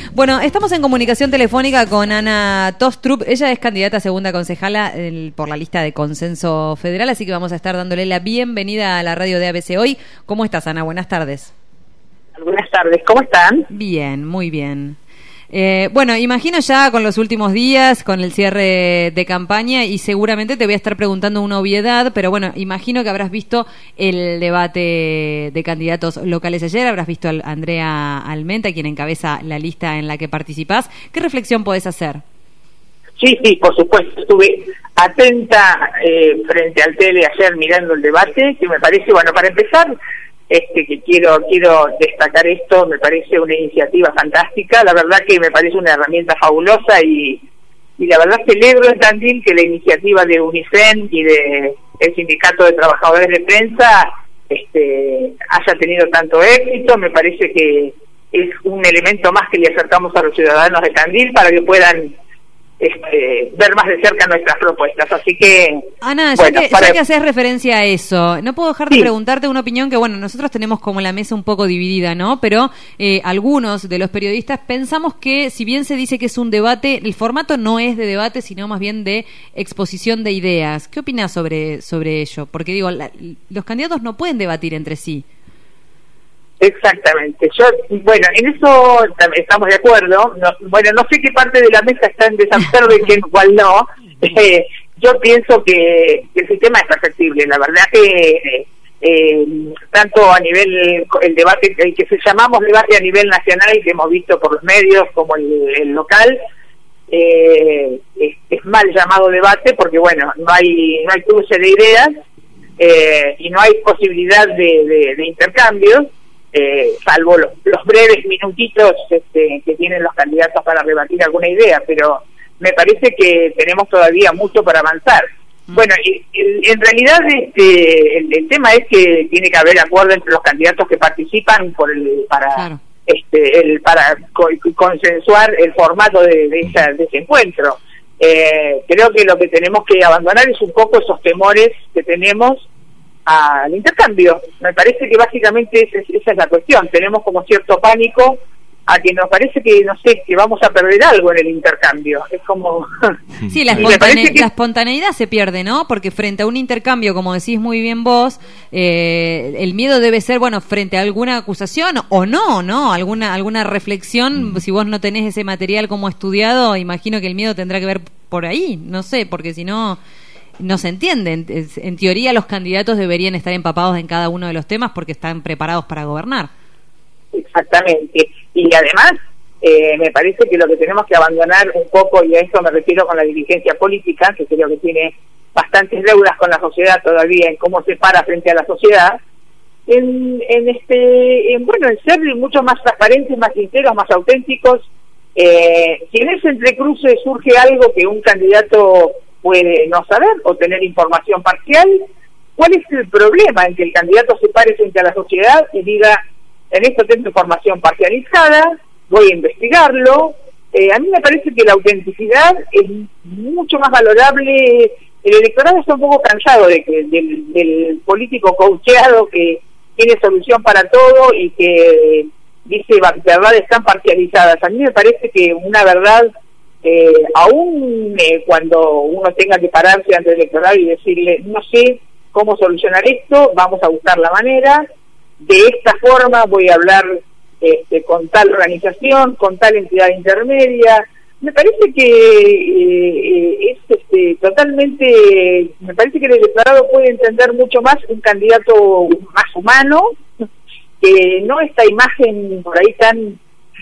Bueno, estamos en comunicación telefónica con Ana Tostrup. Ella es candidata a segunda concejala por la lista de Consenso Federal, así que vamos a estar dándole la bienvenida a la radio de ABC Hoy. ¿Cómo estás, Ana? Buenas tardes. Buenas tardes, ¿cómo están? Bien, muy bien. Bueno, imagino ya con los últimos días, con el cierre de campaña, y seguramente te voy a estar preguntando una obviedad, pero bueno, imagino que habrás visto el debate de candidatos locales ayer, habrás visto a Andrea Almenta, quien encabeza la lista en la que participás. ¿Qué reflexión podés hacer? Sí, por supuesto, estuve atenta frente al tele ayer mirando el debate, que me parece, bueno, para empezar, que quiero destacar esto, me parece una iniciativa fantástica, la verdad que me parece una herramienta fabulosa y la verdad celebro en Tandil que la iniciativa de UNICEN y de el Sindicato de Trabajadores de Prensa haya tenido tanto éxito. Me parece que es un elemento más que le acercamos a los ciudadanos de Tandil para que puedan ver más de cerca nuestras propuestas, así que... Ana, ya que haces referencia a eso, no puedo dejar de preguntarte una opinión que, bueno, nosotros tenemos como la mesa un poco dividida, ¿no? Pero algunos de los periodistas pensamos que, si bien se dice que es un debate, el formato no es de debate, sino más bien de exposición de ideas. ¿Qué opinás sobre ello? Porque, digo, los candidatos no pueden debatir entre sí. Exactamente. Bueno, en eso estamos de acuerdo. No sé qué parte de la mesa está en desacuerdo y cuál no. Yo pienso que el sistema es perfectible. La verdad que tanto a nivel, el debate, el que llamamos debate a nivel nacional, que hemos visto por los medios, como el local, es mal llamado debate porque, bueno, no hay cruce de ideas y no hay posibilidad de intercambios. Salvo los breves minutitos que tienen los candidatos para rebatir alguna idea, pero me parece que tenemos todavía mucho para avanzar. Bueno, en realidad el tema es que tiene que haber acuerdo entre los candidatos que participan para consensuar el formato de ese encuentro. Creo que lo que tenemos que abandonar es un poco esos temores que tenemos al intercambio. Me parece que básicamente esa es la cuestión. Tenemos como cierto pánico a que nos parece que, no sé, que vamos a perder algo en el intercambio. Es como... Sí, la espontaneidad se pierde, ¿no? Porque frente a un intercambio, como decís muy bien vos, el miedo debe ser, bueno, frente a alguna acusación o no, alguna reflexión. Si vos no tenés ese material como estudiado, imagino que el miedo tendrá que ver por ahí, no sé, porque si no se entienden. En teoría los candidatos deberían estar empapados en cada uno de los temas porque están preparados para gobernar. Exactamente. Y además me parece que lo que tenemos que abandonar un poco, y a eso me refiero con la dirigencia política, que creo que tiene bastantes deudas con la sociedad todavía, en cómo se para frente a la sociedad, en ser mucho más transparentes, más sinceros, más auténticos. Si en ese entrecruce surge algo que un candidato puede no saber o tener información parcial, ¿cuál es el problema en que el candidato se pare frente a la sociedad y diga, en esto tengo información parcializada, voy a investigarlo? A mí me parece que la autenticidad es mucho más valorable. El electorado está un poco cansado del político coacheado que tiene solución para todo y que dice verdades tan parcializadas. A mí me parece que una verdad, aún cuando uno tenga que pararse ante el electorado y decirle, no sé cómo solucionar esto, vamos a buscar la manera, de esta forma voy a hablar con tal organización, con tal entidad intermedia. Me parece que es totalmente, me parece que el electorado puede entender mucho más un candidato más humano, que no esta imagen por ahí tan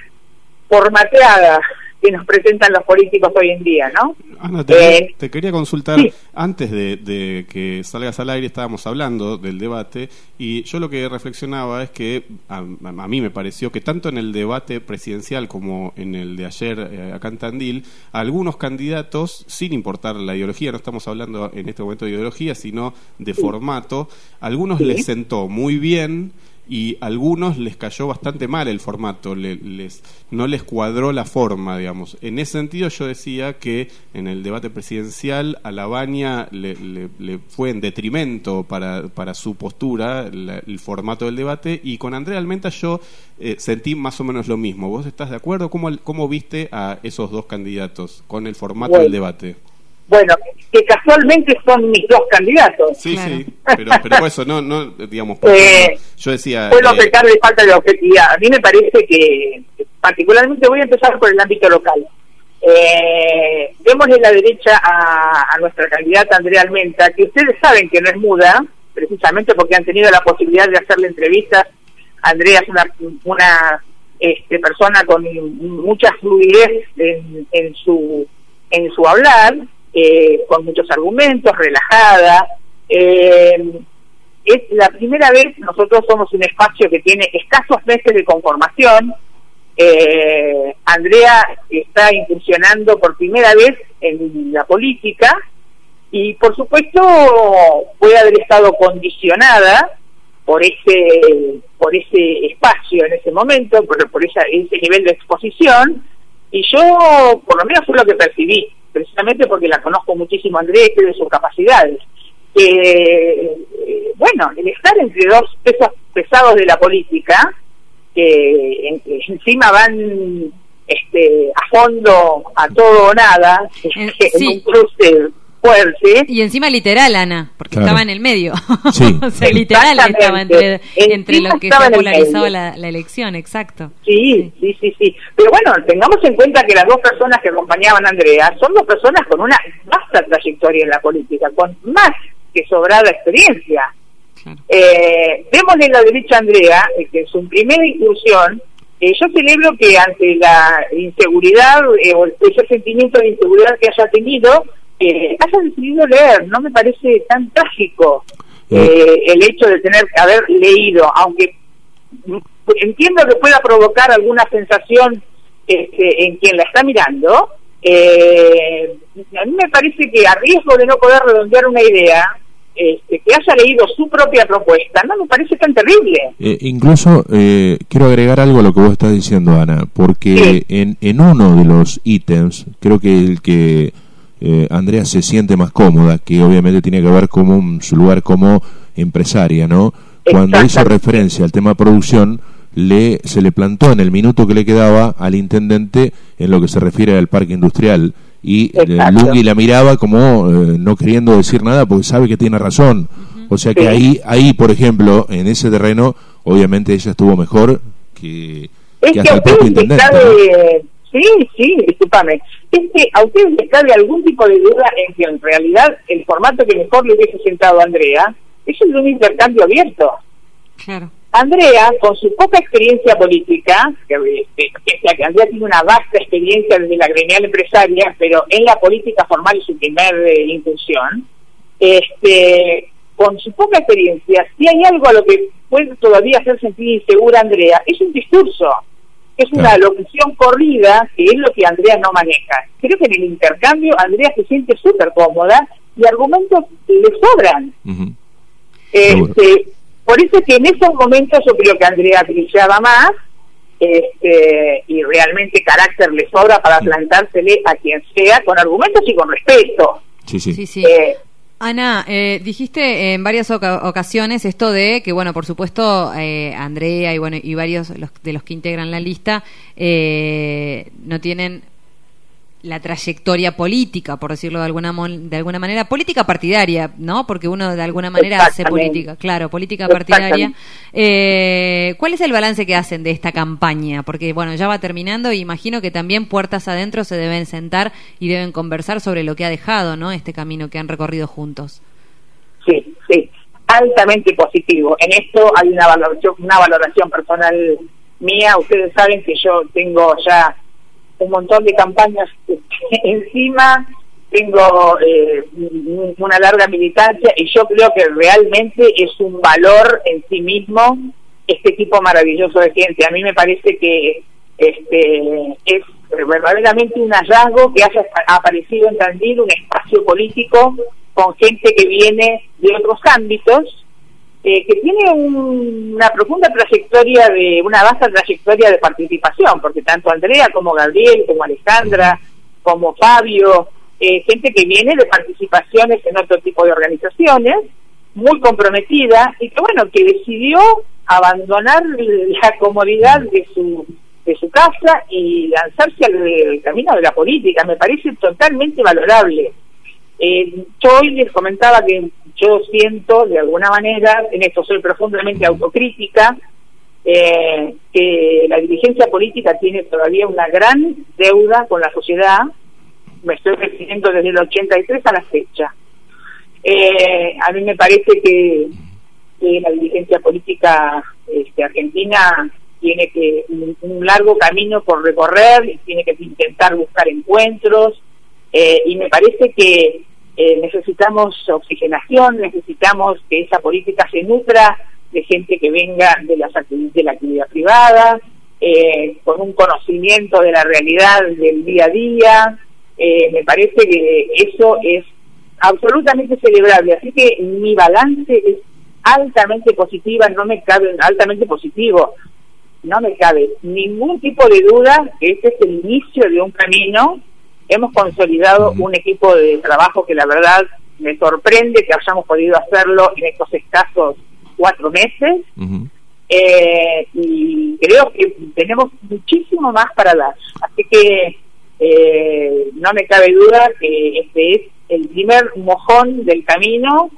formateada que nos presentan los políticos hoy en día, ¿no? Ana, te quería consultar, sí. Antes de que salgas al aire estábamos hablando del debate y yo lo que reflexionaba es que a mí me pareció que tanto en el debate presidencial como en el de ayer acá en Tandil, algunos candidatos, sin importar la ideología, no estamos hablando en este momento de ideología, sino de formato, algunos les sentó muy bien y a algunos les cayó bastante mal el formato, no les cuadró la forma, digamos. En ese sentido yo decía que en el debate presidencial a Lavagna le fue en detrimento para su postura el formato del debate, y con Andrea Almenta yo sentí más o menos lo mismo. ¿Vos estás de acuerdo? ¿Cómo viste a esos dos candidatos con el formato del debate? Bueno, que casualmente son mis dos candidatos. Sí, claro. Sí, pero eso no digamos, porque yo decía... Puedo pecar de falta de objetividad. A mí me parece que, particularmente, voy a empezar por el ámbito local. Vemos en la derecha a nuestra candidata Andrea Almenta, que ustedes saben que no es muda, precisamente porque han tenido la posibilidad de hacerle entrevistas. Andrea es una persona con mucha fluidez en su hablar, con muchos argumentos, relajada. Es la primera vez, nosotros somos un espacio que tiene escasos meses de conformación. Andrea está incursionando por primera vez en la política y por supuesto puede haber estado condicionada por ese espacio en ese momento, por ese nivel de exposición, y yo por lo menos fue lo que percibí, precisamente porque la conozco muchísimo a Andrea y creo de sus capacidades. Bueno, el estar entre dos pesos pesados de la política, que encima van a fondo a todo o nada, en un cruce fuerte. Y encima literal, Ana, porque claro. Estaba en el medio. Sí. O sea, literal estaba entre lo que se polarizaba la elección, exacto. Sí. Pero bueno, tengamos en cuenta que las dos personas que acompañaban a Andrea son dos personas con una vasta trayectoria en la política, con más que sobrada experiencia. Claro. Vemos en la derecha a Andrea, que en su primera incursión, yo celebro que ante la inseguridad o ese sentimiento de inseguridad que haya tenido, haya decidido leer. No me parece tan trágico el hecho de haber leído, aunque entiendo que pueda provocar alguna sensación en quien la está mirando. A mí me parece que a riesgo de no poder redondear una idea, que haya leído su propia propuesta, no me parece tan terrible. Incluso quiero agregar algo a lo que vos estás diciendo, Ana, porque sí. en uno de los ítems, creo que el que Andrea se siente más cómoda, que obviamente tiene que ver con su lugar como empresaria, ¿no? Cuando hizo referencia al tema producción, se le plantó en el minuto que le quedaba al intendente en lo que se refiere al parque industrial, y Lugui la miraba como no queriendo decir nada porque sabe que tiene razón. O sea que ahí por ejemplo, en ese terreno, obviamente ella estuvo mejor que hasta el propio intendente, ¿no? Sí, discúlpame. ¿A ustedes les cabe algún tipo de duda en que en realidad el formato que mejor le hubiese sentado a Andrea es el de un intercambio abierto? Claro. Andrea, con su poca experiencia política, que Andrea tiene una vasta experiencia desde la gremial empresaria, pero en la política formal es su primer incursión, con su poca experiencia, si hay algo a lo que puede todavía hacer sentir insegura Andrea, es un discurso. Es una locución corrida, que es lo que Andrea no maneja. Creo que en el intercambio Andrea se siente súper cómoda y argumentos le sobran. Por eso es que en esos momentos yo creo que Andrea brillaba más, y realmente carácter le sobra para plantársele a quien sea, con argumentos y con respeto. Sí. Ana, dijiste en varias ocasiones esto de que, bueno, por supuesto, Andrea y varios de los que integran la lista no tienen la trayectoria política, por decirlo de alguna manera, política partidaria, ¿no? Porque uno de alguna manera hace política, claro, política partidaria. ¿Cuál es el balance que hacen de esta campaña? Porque, bueno, ya va terminando y imagino que también puertas adentro se deben sentar y deben conversar sobre lo que ha dejado, ¿no? Este camino que han recorrido juntos. Sí, altamente positivo. En esto hay una valoración personal mía. Ustedes saben que yo tengo ya un montón de campañas encima, tengo una larga militancia y yo creo que realmente es un valor en sí mismo este tipo maravilloso de gente. A mí me parece que es verdaderamente un hallazgo que haya aparecido en Tandil un espacio político con gente que viene de otros ámbitos, que tiene una profunda trayectoria, una vasta trayectoria de participación, porque tanto Andrea como Gabriel, como Alejandra, como Fabio, gente que viene de participaciones en otro tipo de organizaciones, muy comprometida, y que bueno, que decidió abandonar la comodidad de su casa y lanzarse al camino de la política. Me parece totalmente valorable. Yo hoy les comentaba que yo siento, de alguna manera, en esto soy profundamente autocrítica, que la dirigencia política tiene todavía una gran deuda con la sociedad. Me estoy refiriendo desde el 83 a la fecha. A mí me parece que la dirigencia política argentina tiene que un largo camino por recorrer y tiene que intentar buscar encuentros, y me parece que necesitamos oxigenación, necesitamos que esa política se nutra de gente que venga de la actividad privada, con un conocimiento de la realidad del día a día. Me parece que eso es absolutamente celebrable, así que mi balance es altamente positiva, altamente positivo, no me cabe ningún tipo de duda que este es el inicio de un camino. Hemos consolidado un equipo de trabajo que la verdad me sorprende que hayamos podido hacerlo en estos escasos 4 meses, y creo que tenemos muchísimo más para dar, así que no me cabe duda que este es el primer mojón del camino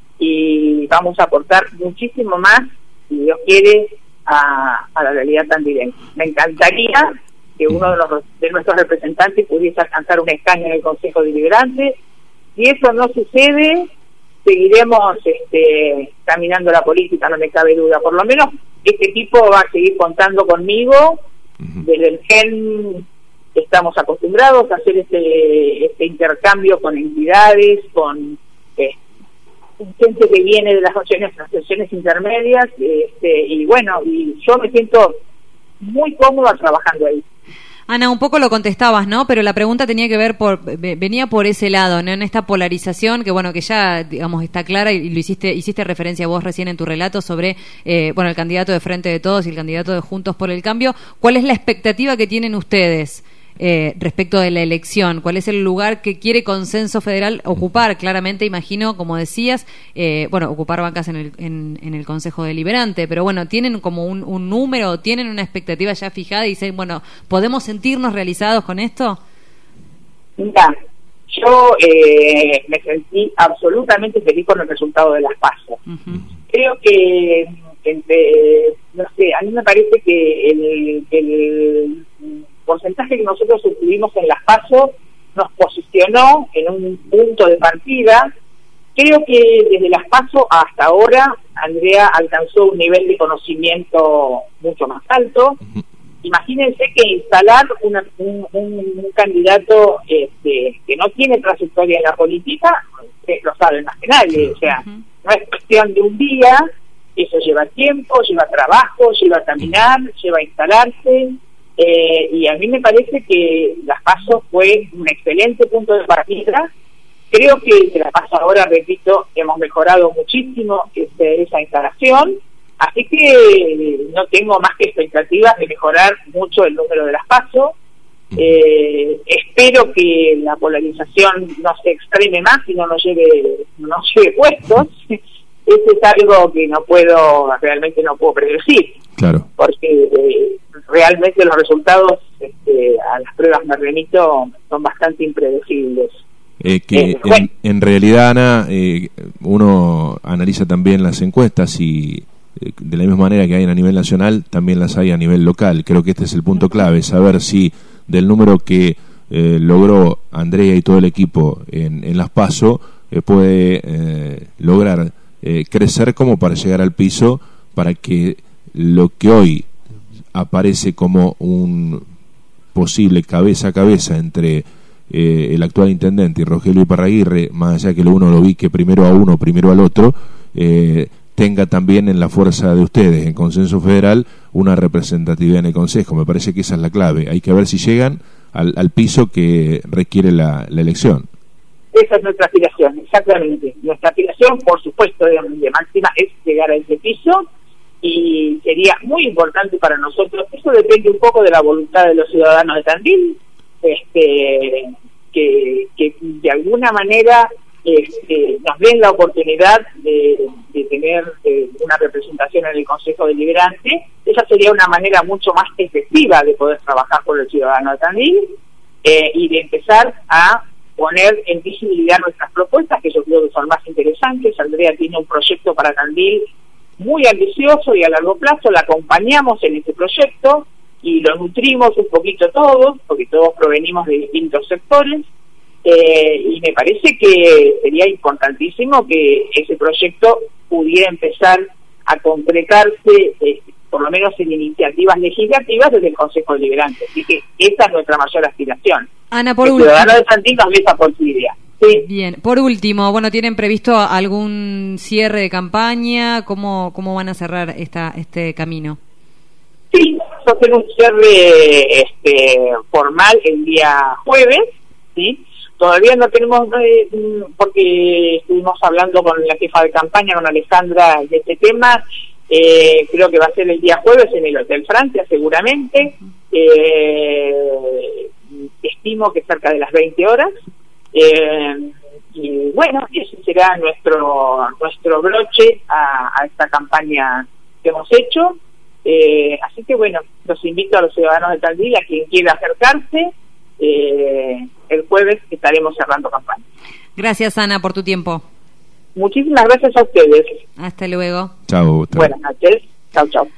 y vamos a aportar muchísimo más, si Dios quiere, a la realidad tandilense. Me encantaría que uno de nuestros representantes pudiese alcanzar un escaño en el Consejo Deliberante. Si eso no sucede, seguiremos caminando la política, no me cabe duda. Por lo menos este equipo va a seguir contando conmigo. Desde el GEN estamos acostumbrados a hacer este intercambio con entidades, con gente que viene de las asociaciones intermedias, y bueno, y yo me siento muy cómoda trabajando ahí. Ana, un poco lo contestabas, ¿no? Pero la pregunta tenía que ver venía por ese lado, ¿no? En esta polarización que, bueno, que ya, digamos, está clara y lo hiciste referencia vos recién en tu relato sobre, el candidato de Frente de Todos y el candidato de Juntos por el Cambio. ¿Cuál es la expectativa que tienen ustedes respecto de la elección? ¿Cuál es el lugar que quiere Consenso Federal ocupar? Claramente, imagino, como decías, ocupar bancas en el Consejo Deliberante, pero bueno, ¿tienen como un número, tienen una expectativa ya fijada y dicen, bueno, ¿podemos sentirnos realizados con esto? Mira, yo me sentí absolutamente feliz con el resultado de las PASO. Creo que, no sé, a mí me parece que el porcentaje que nosotros obtuvimos en las PASO nos posicionó en un punto de partida. Creo que desde las PASO hasta ahora Andrea alcanzó un nivel de conocimiento mucho más alto. Imagínense que instalar un candidato que no tiene trayectoria en la política, ustedes lo saben más que nadie, o sea, no es cuestión de un día, eso lleva tiempo, lleva trabajo, lleva caminar, lleva instalarse. Y a mí me parece que las PASO fue un excelente punto de partida. Creo que de la PASO ahora, repito, hemos mejorado muchísimo esa instalación, así que no tengo más que expectativas de mejorar mucho el número de las PASO. Espero que la polarización no se extreme más y no nos lleve puestos. Eso es algo que realmente no puedo predecir. Claro. Porque realmente los resultados, a las pruebas me remito, son bastante impredecibles. En realidad, Ana, uno analiza también las encuestas y de la misma manera que hay a nivel nacional, también las hay a nivel local. Creo que este es el punto clave, saber si del número que logró Andrea y todo el equipo en las PASO puede lograr crecer como para llegar al piso, para que lo que hoy aparece como un posible cabeza a cabeza entre el actual intendente y Rogelio Iparraguirre, más allá que uno lo ubique primero a uno, primero al otro, tenga también en la fuerza de ustedes, en Consenso Federal, una representatividad en el Consejo. Me parece que esa es la clave. Hay que ver si llegan al piso que requiere la elección. Esa es nuestra aspiración, exactamente. Nuestra aspiración, por supuesto, de máxima es llegar a ese piso, y sería muy importante para nosotros. Eso depende un poco de la voluntad de los ciudadanos de Tandil, que de alguna manera nos den la oportunidad de tener una representación en el Consejo Deliberante. Esa sería una manera mucho más efectiva de poder trabajar por el ciudadano de Tandil, y de empezar a poner en visibilidad nuestras propuestas, que yo creo que son más interesantes. Andrea tiene un proyecto para Tandil muy ambicioso y a largo plazo. La acompañamos en ese proyecto y lo nutrimos un poquito todos, porque todos provenimos de distintos sectores, y me parece que sería importantísimo que ese proyecto pudiera empezar a concretarse, por lo menos en iniciativas legislativas desde el Consejo Deliberante. Así que esa es nuestra mayor aspiración. Ana, por último, el ciudadano de Tandil nos ve esa posibilidad. Sí. Bien, por último, bueno, ¿tienen previsto algún cierre de campaña? ¿Cómo van a cerrar este camino? Sí, vamos a hacer un cierre formal el día jueves, ¿sí? Todavía no tenemos, porque estuvimos hablando con la jefa de campaña, con Alejandra, de este tema. Creo que va a ser el día jueves en el Hotel Francia, seguramente. Estimo que cerca de las 20 horas. Y bueno, ese será nuestro broche a esta campaña que hemos hecho. Así que bueno, los invito a los ciudadanos de Tandil, a quien quiera acercarse. El jueves estaremos cerrando campaña. Gracias, Ana, por tu tiempo. Muchísimas gracias a ustedes. Hasta luego. Chao. Buenas noches. Chao.